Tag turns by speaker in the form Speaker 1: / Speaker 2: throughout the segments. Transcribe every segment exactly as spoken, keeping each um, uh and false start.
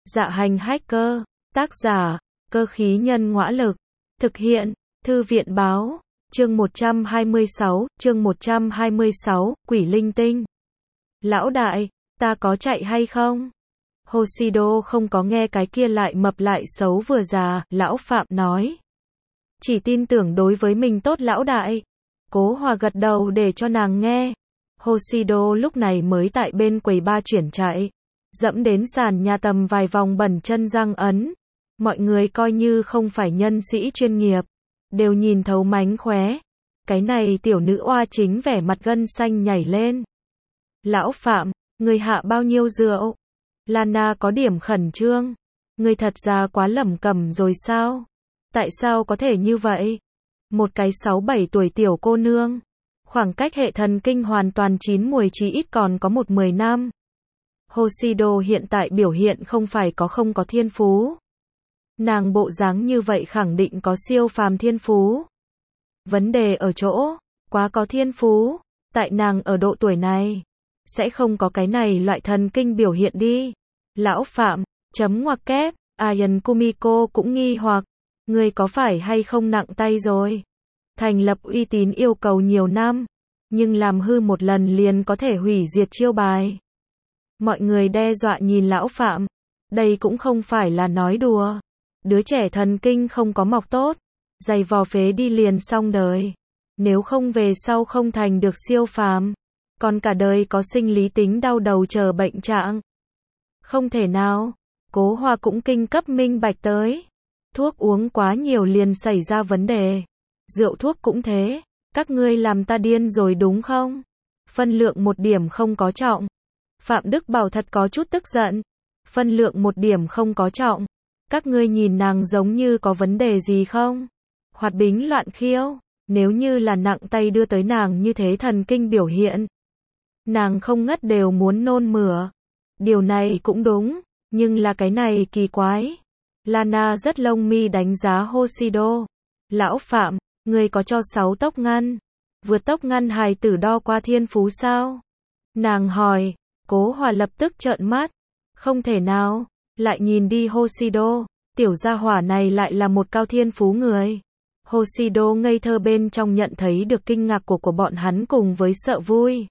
Speaker 1: Dạ hành hacker, tác giả, cơ khí nhân ngõa lực, thực hiện, thư viện báo, chương một trăm hai mươi sáu, chương một trăm hai mươi sáu, quỷ linh tinh. Lão đại, ta có chạy hay không? Hoshido không có nghe cái kia lại mập lại xấu vừa già, lão Phạm nói. Chỉ tin tưởng đối với mình tốt lão đại. Cố Hòa gật đầu để cho nàng nghe. Hoshido lúc này mới tại bên quầy ba chuyển chạy. Dẫm đến sàn nhà tầm vài vòng bẩn chân răng ấn. Mọi người coi như không phải nhân sĩ chuyên nghiệp. Đều nhìn thấu mánh khóe. Cái này tiểu nữ oa chính vẻ mặt gân xanh nhảy lên. Lão Phạm, người hạ bao nhiêu rượu? Lana có điểm khẩn trương. Người thật ra quá lẩm cẩm rồi sao? Tại sao có thể như vậy? Một cái sáu bảy tuổi tiểu cô nương. Khoảng cách hệ thần kinh hoàn toàn chín mùi chí ít còn có một mười năm. Hoshido hiện tại biểu hiện không phải có không có thiên phú. Nàng bộ dáng như vậy khẳng định có siêu phàm thiên phú. Vấn đề ở chỗ, quá có thiên phú, tại nàng ở độ tuổi này, sẽ không có cái này loại thần kinh biểu hiện đi. Lão Phạm, chấm ngoặc kép, Ayan Kumiko cũng nghi hoặc, người có phải hay không nặng tay rồi? Thành lập uy tín yêu cầu nhiều năm, nhưng làm hư một lần liền có thể hủy diệt chiêu bài. Mọi người đe dọa nhìn lão Phạm, đây cũng không phải là nói đùa. Đứa trẻ thần kinh không có mọc tốt, giày vò phế đi liền xong đời. Nếu không về sau không thành được siêu phàm, còn cả đời có sinh lý tính đau đầu chờ bệnh trạng. Không thể nào, Cố Hòa cũng kinh cấp minh bạch tới. Thuốc uống quá nhiều liền xảy ra vấn đề. Rượu thuốc cũng thế, các ngươi làm ta điên rồi đúng không? Phân lượng một điểm không có trọng. Phạm Đức Bảo thật có chút tức giận. Phân lượng một điểm không có trọng. Các ngươi nhìn nàng giống như có vấn đề gì không? Hoạt bính loạn khiêu, nếu như là nặng tay đưa tới nàng như thế thần kinh biểu hiện. Nàng không ngất đều muốn nôn mửa. Điều này cũng đúng, nhưng là cái này kỳ quái. Lana rất lông mi đánh giá Hoshido. Lão Phạm, người có cho sáu tốc ngăn, vượt tốc ngăn hài tử đo qua thiên phú sao? Nàng hỏi. Cố Hòa lập tức trợn mắt. Không thể nào. Lại nhìn đi Hoshido, tiểu gia hỏa này lại là một cao thiên phú người. Hoshido ngây thơ bên trong nhận thấy được kinh ngạc của của bọn hắn cùng với sợ vui.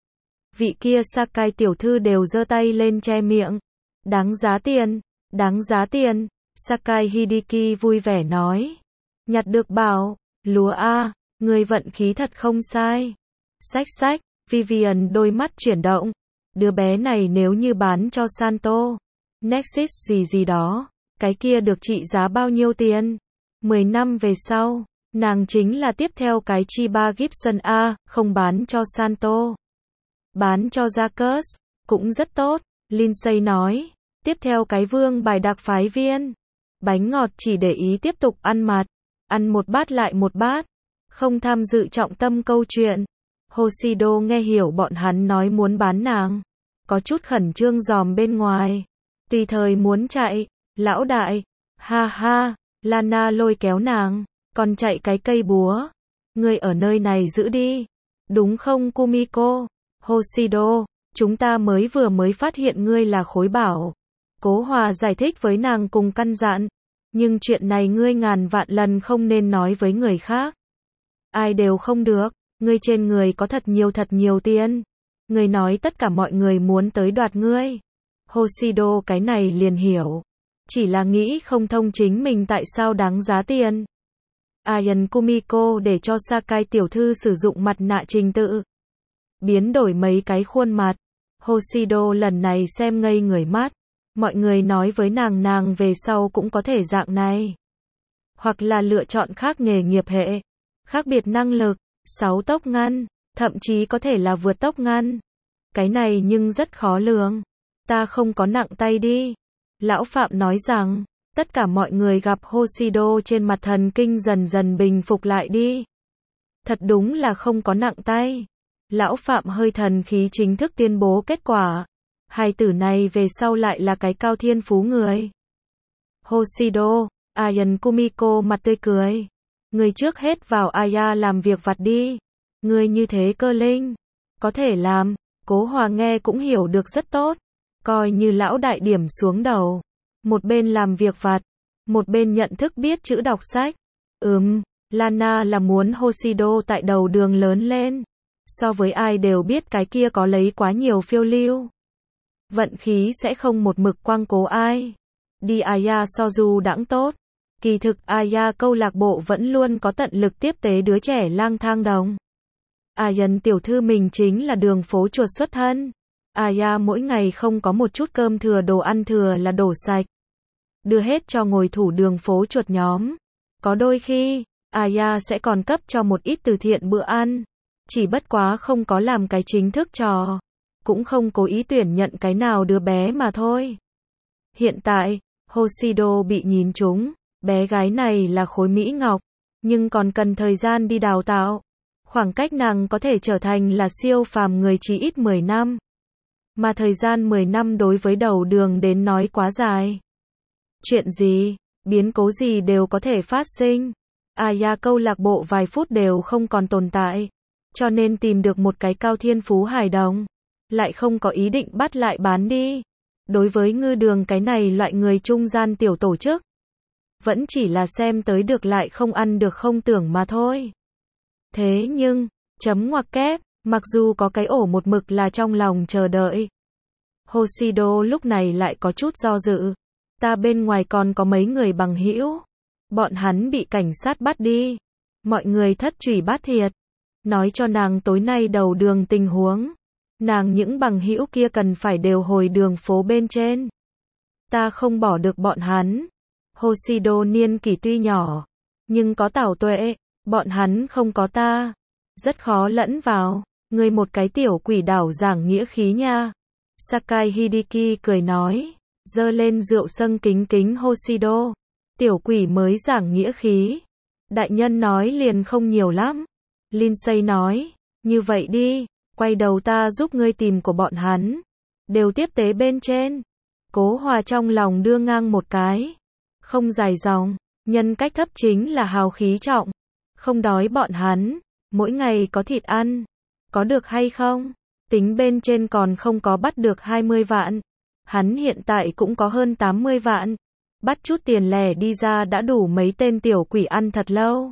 Speaker 1: Vị kia Sakai tiểu thư đều giơ tay lên che miệng. Đáng giá tiền, đáng giá tiền, Sakai Hideki vui vẻ nói. Nhặt được bảo, lúa a, người vận khí thật không sai. Xách xách, Vivian đôi mắt chuyển động. Đứa bé này nếu như bán cho Santo, Nexus gì gì đó, cái kia được trị giá bao nhiêu tiền? mười năm về sau, nàng chính là tiếp theo cái Chiba Gibson A, không bán cho Santo. Bán cho Jacques, cũng rất tốt, Lindsay nói. Tiếp theo cái vương bài đặc phái viên. Bánh ngọt chỉ để ý tiếp tục ăn mặt. Ăn một bát lại một bát. Không tham dự trọng tâm câu chuyện. Hoshido nghe hiểu bọn hắn nói muốn bán nàng. Có chút khẩn trương dòm bên ngoài. Tùy thời muốn chạy. Lão đại. Ha ha. Lana lôi kéo nàng. Còn chạy cái cây búa. Ngươi ở nơi này giữ đi. Đúng không Kumiko? Hoshido. Chúng ta mới vừa mới phát hiện ngươi là khối bảo. Cố Hòa giải thích với nàng cùng căn dặn. Nhưng chuyện này ngươi ngàn vạn lần không nên nói với người khác. Ai đều không được. Ngươi trên người có thật nhiều thật nhiều tiền. Ngươi nói tất cả mọi người muốn tới đoạt ngươi. Hoshido cái này liền hiểu. Chỉ là nghĩ không thông chính mình tại sao đáng giá tiền. Ayan Kumiko để cho Sakai tiểu thư sử dụng mặt nạ trình tự. Biến đổi mấy cái khuôn mặt. Hoshido lần này xem ngây người mắt. Mọi người nói với nàng nàng về sau cũng có thể dạng này. Hoặc là lựa chọn khác nghề nghiệp hệ. Khác biệt năng lực. Sáu tốc ngăn. Thậm chí có thể là vượt tốc ngăn. Cái này nhưng rất khó lường. Ta không có nặng tay đi. Lão Phạm nói rằng, tất cả mọi người gặp Hoshido trên mặt thần kinh dần dần bình phục lại đi. Thật đúng là không có nặng tay. Lão Phạm hơi thần khí chính thức tuyên bố kết quả. Hai tử này về sau lại là cái cao thiên phú người. Hoshido, Ayan Kumiko mặt tươi cười. Người trước hết vào Aya làm việc vặt đi. Người như thế cơ linh. Có thể làm. Cố Hòa nghe cũng hiểu được rất tốt. Coi như lão đại điểm xuống đầu. một bên làm việc vặt, một bên nhận thức biết chữ đọc sách. Ừm, Lana là muốn Hoshido tại đầu đường lớn lên. So với ai đều biết cái kia có lấy quá nhiều phiêu lưu. Vận khí sẽ không một mực quang cố ai. Đi Aya so dù đãng tốt. Kỳ thực Aya câu lạc bộ vẫn luôn có tận lực tiếp tế đứa trẻ lang thang đồng. Ayan tiểu thư mình chính là đường phố chuột xuất thân. Aya mỗi ngày không có một chút cơm thừa đồ ăn thừa là đổ sạch. Đưa hết cho ngồi thủ đường phố chuột nhóm. Có đôi khi, Aya sẽ còn cấp cho một ít từ thiện bữa ăn. Chỉ bất quá không có làm cái chính thức trò. Cũng không cố ý tuyển nhận cái nào đứa bé mà thôi. Hiện tại, Hoshido bị nhìn trúng. Bé gái này là khối mỹ ngọc. Nhưng còn cần thời gian đi đào tạo. Khoảng cách nàng có thể trở thành là siêu phàm người chỉ ít mười năm. Mà thời gian mười năm đối với đầu đường đến nói quá dài. Chuyện gì, biến cố gì đều có thể phát sinh. Aya câu lạc bộ vài phút đều không còn tồn tại. Cho nên tìm được một cái cao thiên phú hài đồng. Lại không có ý định bắt lại bán đi. Đối với ngư đường cái này loại người trung gian tiểu tổ chức. Vẫn chỉ là xem tới được lại không ăn được không tưởng mà thôi. Thế nhưng, chấm ngoặc kép, mặc dù có cái ổ một mực là trong lòng chờ đợi. Hoshido lúc này lại có chút do dự. Ta bên ngoài còn có mấy người bằng hữu. Bọn hắn bị cảnh sát bắt đi. Mọi người thất truy bát thiệt. Nói cho nàng tối nay đầu đường tình huống. Nàng những bằng hữu kia cần phải đều hồi đường phố bên trên. Ta không bỏ được bọn hắn. Hoshido niên kỷ tuy nhỏ, nhưng có tảo tuệ, bọn hắn không có ta. Rất khó lẫn vào, ngươi một cái tiểu quỷ đảo giảng nghĩa khí nha. Sakai Hideki cười nói, giơ lên rượu sâng kính kính Hoshido. Tiểu quỷ mới giảng nghĩa khí. Đại nhân nói liền không nhiều lắm. Lindsay nói, như vậy đi, quay đầu ta giúp ngươi tìm của bọn hắn. Đều tiếp tế bên trên. Cố Hòa trong lòng đưa ngang một cái. Không dài dòng, nhân cách thấp chính là hào khí trọng. Không đói bọn hắn, mỗi ngày có thịt ăn. Có được hay không? Tính bên trên còn không có bắt được hai mươi vạn. Hắn hiện tại cũng có hơn tám mươi vạn. Bắt chút tiền lẻ đi ra đã đủ mấy tên tiểu quỷ ăn thật lâu.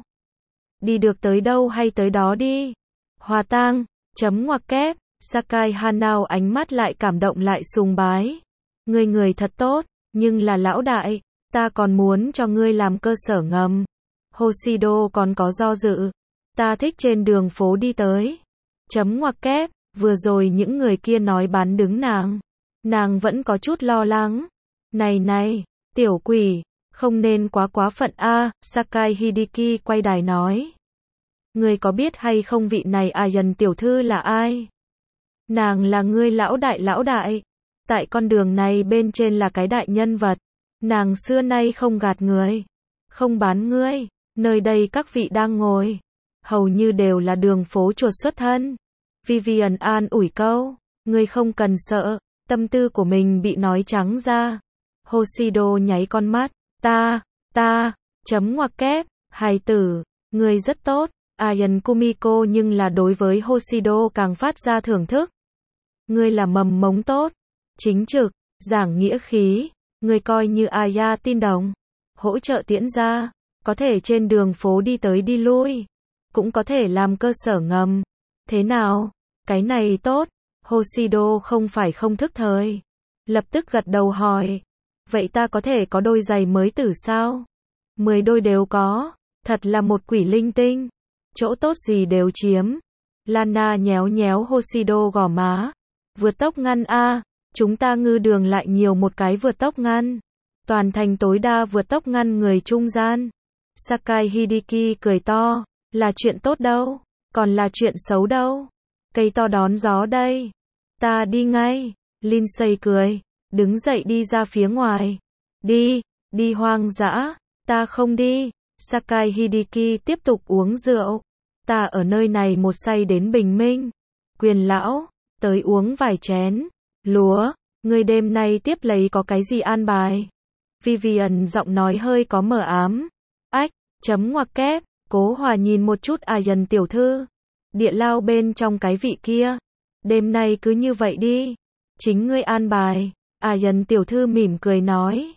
Speaker 1: Đi được tới đâu hay tới đó đi. Hòa tang, chấm ngoặc kép, Sakai Hanao ánh mắt lại cảm động lại sùng bái. Ngươi người thật tốt, nhưng là lão đại, ta còn muốn cho ngươi làm cơ sở ngầm. Hoshido còn có do dự. Ta thích trên đường phố đi tới. Chấm ngoặc kép, vừa rồi những người kia nói bán đứng nàng. Nàng vẫn có chút lo lắng. Này này, tiểu quỷ, không nên quá quá phận a. Sakai Hideki quay đài nói. Ngươi có biết hay không vị này Ayan tiểu thư là ai? Nàng là ngươi lão đại lão đại. Tại con đường này bên trên là cái đại nhân vật. Nàng xưa nay không gạt người. Không bán ngươi. Nơi đây các vị đang ngồi. Hầu như đều là đường phố chuột xuất thân. Vivian an ủi câu. Ngươi không cần sợ. Tâm tư của mình bị nói trắng ra. Hoshido nháy con mắt. Ta, ta, chấm ngoặc kép. Hài tử, ngươi rất tốt. Ayan Kumiko nhưng là đối với Hoshido càng phát ra thưởng thức. Ngươi là mầm mống tốt. Chính trực, giảng nghĩa khí. Ngươi coi như Aya tin đồng. Hỗ trợ tiễn ra. Có thể trên đường phố đi tới đi lui. Cũng có thể làm cơ sở ngầm. Thế nào? Cái này tốt. Hoshido không phải không thức thời. Lập tức gật đầu hỏi. Vậy ta có thể có đôi giày mới tử sao? Mười đôi đều có. Thật là một quỷ linh tinh. Chỗ tốt gì đều chiếm. Lana nhéo nhéo Hoshido gò má. Vượt tốc ngăn a. Chúng ta ngư đường lại nhiều một cái vượt tốc ngăn. Toàn thành tối đa vượt tốc ngăn người trung gian. Sakai Hideki cười to. Là chuyện tốt đâu. Còn là chuyện xấu đâu. Cây to đón gió đây. Ta đi ngay. Lindsay cười. Đứng dậy đi ra phía ngoài. Đi. Đi hoang dã. Ta không đi. Sakai Hideki tiếp tục uống rượu. Ta ở nơi này một say đến bình minh. Quyền lão. Tới uống vài chén. Lúa. Ngươi đêm nay tiếp lấy có cái gì an bài? Vivian giọng nói hơi có mờ ám. Ách. Chấm ngoặc kép. Cố Hòa nhìn một chút Ayan tiểu thư. Địa lao bên trong cái vị kia. Đêm nay cứ như vậy đi. Chính ngươi an bài. Ayan tiểu thư mỉm cười nói.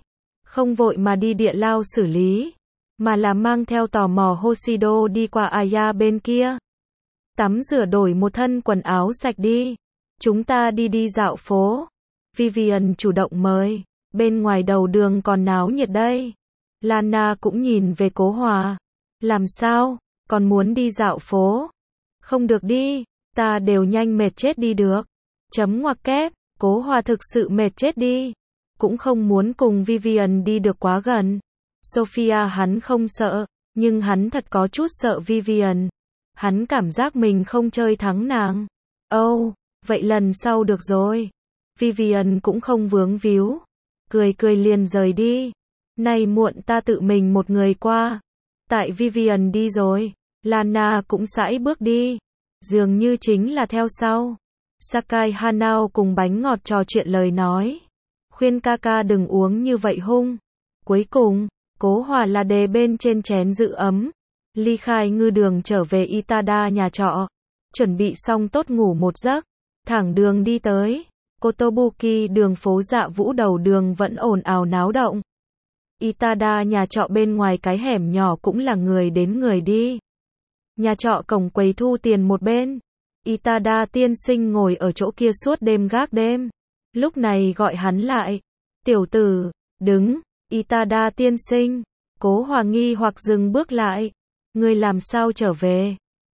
Speaker 1: Không vội mà đi địa lao xử lý, mà là mang theo tò mò Hoshido đi qua Aya bên kia. Tắm rửa đổi một thân quần áo sạch đi. Chúng ta đi đi dạo phố. Vivian chủ động mời. Bên ngoài đầu đường còn náo nhiệt đây. Lana cũng nhìn về Cố Hòa. Làm sao? Còn muốn đi dạo phố? Không được đi. Ta đều nhanh mệt chết đi được. Chấm ngoặc kép. Cố Hòa thực sự mệt chết đi. Cũng không muốn cùng Vivian đi được quá gần. Sophia hắn không sợ, nhưng hắn thật có chút sợ Vivian. Hắn cảm giác mình không chơi thắng nàng. Oh, vậy lần sau được rồi. Vivian cũng không vướng víu. Cười cười liền rời đi. Này muộn ta tự mình một người qua. Tại Vivian đi rồi, Lana cũng sải bước đi. Dường như chính là theo sau. Sakai Hanao cùng bánh ngọt trò chuyện lời nói. Khuyên ca ca đừng uống như vậy hung. Cuối cùng, Cố Hòa là đề bên trên chén giữ ấm. Ly khai ngư đường trở về Itada nhà trọ. Chuẩn bị xong tốt ngủ một giấc. Thẳng đường đi tới. Kotobuki đường phố Dạ Vũ đầu đường vẫn ồn ào náo động. Itada nhà trọ bên ngoài cái hẻm nhỏ cũng là người đến người đi. Nhà trọ cổng quầy thu tiền một bên. Itada tiên sinh ngồi ở chỗ kia suốt đêm gác đêm. Lúc này gọi hắn lại. Tiểu tử, đứng. Itada tiên sinh. Cố Hòa nghi hoặc dừng bước lại. Ngươi làm sao trở về?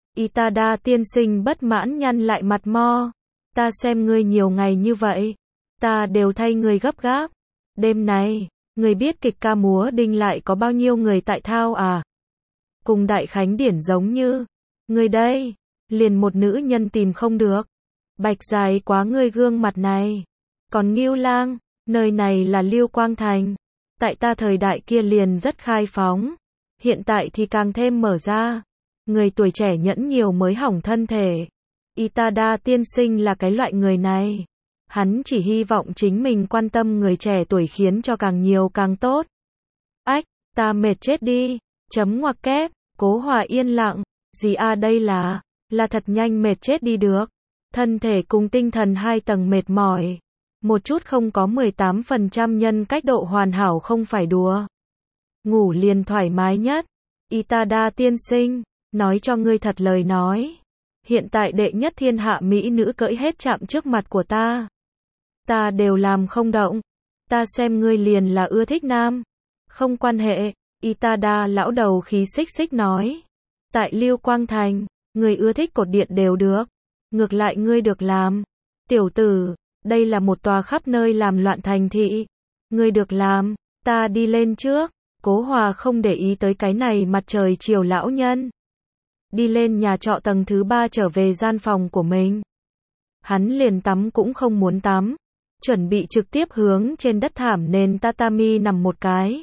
Speaker 1: Itada tiên sinh bất mãn nhăn lại mặt mo. Ta xem ngươi nhiều ngày như vậy. Ta đều thay ngươi gấp gáp. Đêm này, ngươi biết kịch ca múa đinh lại có bao nhiêu người tại thao à? Cùng Đại Khánh Điển giống như. Ngươi đây, liền một nữ nhân tìm không được. Bạch dài quá ngươi gương mặt này. Còn Ngưu Lang, nơi này là Lưu Quang Thành. Tại ta thời đại kia liền rất khai phóng. Hiện tại thì càng thêm mở ra. Người tuổi trẻ nhẫn nhiều mới hỏng thân thể. Itada tiên sinh là cái loại người này. Hắn chỉ hy vọng chính mình quan tâm người trẻ tuổi khiến cho càng nhiều càng tốt. Ách, ta mệt chết đi. Chấm ngoặc kép. Cố Hòa yên lặng. Gì à đây là, là thật nhanh mệt chết đi được. Thân thể cùng tinh thần hai tầng mệt mỏi. Một chút không có mười tám phần trăm nhân cách độ hoàn hảo không phải đùa. Ngủ liền thoải mái nhất. Itada tiên sinh, nói cho ngươi thật lời nói. Hiện tại đệ nhất thiên hạ mỹ nữ cỡi hết chạm trước mặt của ta. Ta đều làm không động. Ta xem ngươi liền là ưa thích nam. Không quan hệ, Itada lão đầu khí xích xích nói. Tại Lưu Quang Thành, người ưa thích cột điện đều được. Ngược lại ngươi được làm. Tiểu tử, đây là một tòa khắp nơi làm loạn thành thị. Ngươi được làm, ta đi lên trước. Cố Hòa không để ý tới cái này mặt trời chiều lão nhân. Đi lên nhà trọ tầng thứ ba trở về gian phòng của mình. Hắn liền tắm cũng không muốn tắm. Chuẩn bị trực tiếp hướng trên đất thảm nền tatami nằm một cái.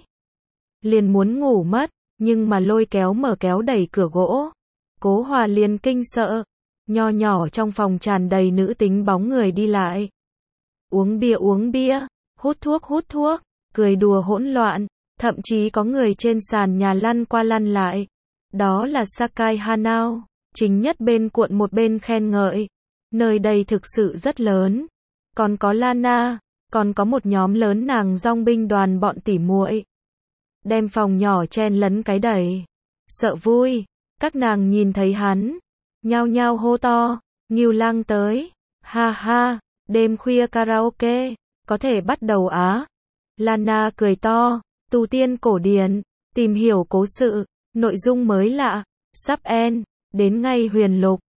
Speaker 1: Liền muốn ngủ mất, nhưng mà lôi kéo mở kéo đẩy cửa gỗ. Cố Hòa liền kinh sợ. Nho nhỏ trong phòng tràn đầy nữ tính bóng người đi lại. Uống bia uống bia, hút thuốc hút thuốc, cười đùa hỗn loạn. Thậm chí có người trên sàn nhà lăn qua lăn lại. Đó là Sakai Hanao. Chính nhất bên cuộn một bên khen ngợi. Nơi đây thực sự rất lớn. Còn có Lana. Còn có một nhóm lớn nàng dong binh đoàn bọn tỉ muội. Đem phòng nhỏ chen lấn cái đẩy. Sợ vui. Các nàng nhìn thấy hắn. Nhao nhao hô to. Ngưu Lang tới. Ha ha. Đêm khuya karaoke. Có thể bắt đầu á. Lana cười to. Tu tiên cổ điển. Tìm hiểu cố sự. Nội dung mới lạ. Sắp end. Đến ngay huyền lục.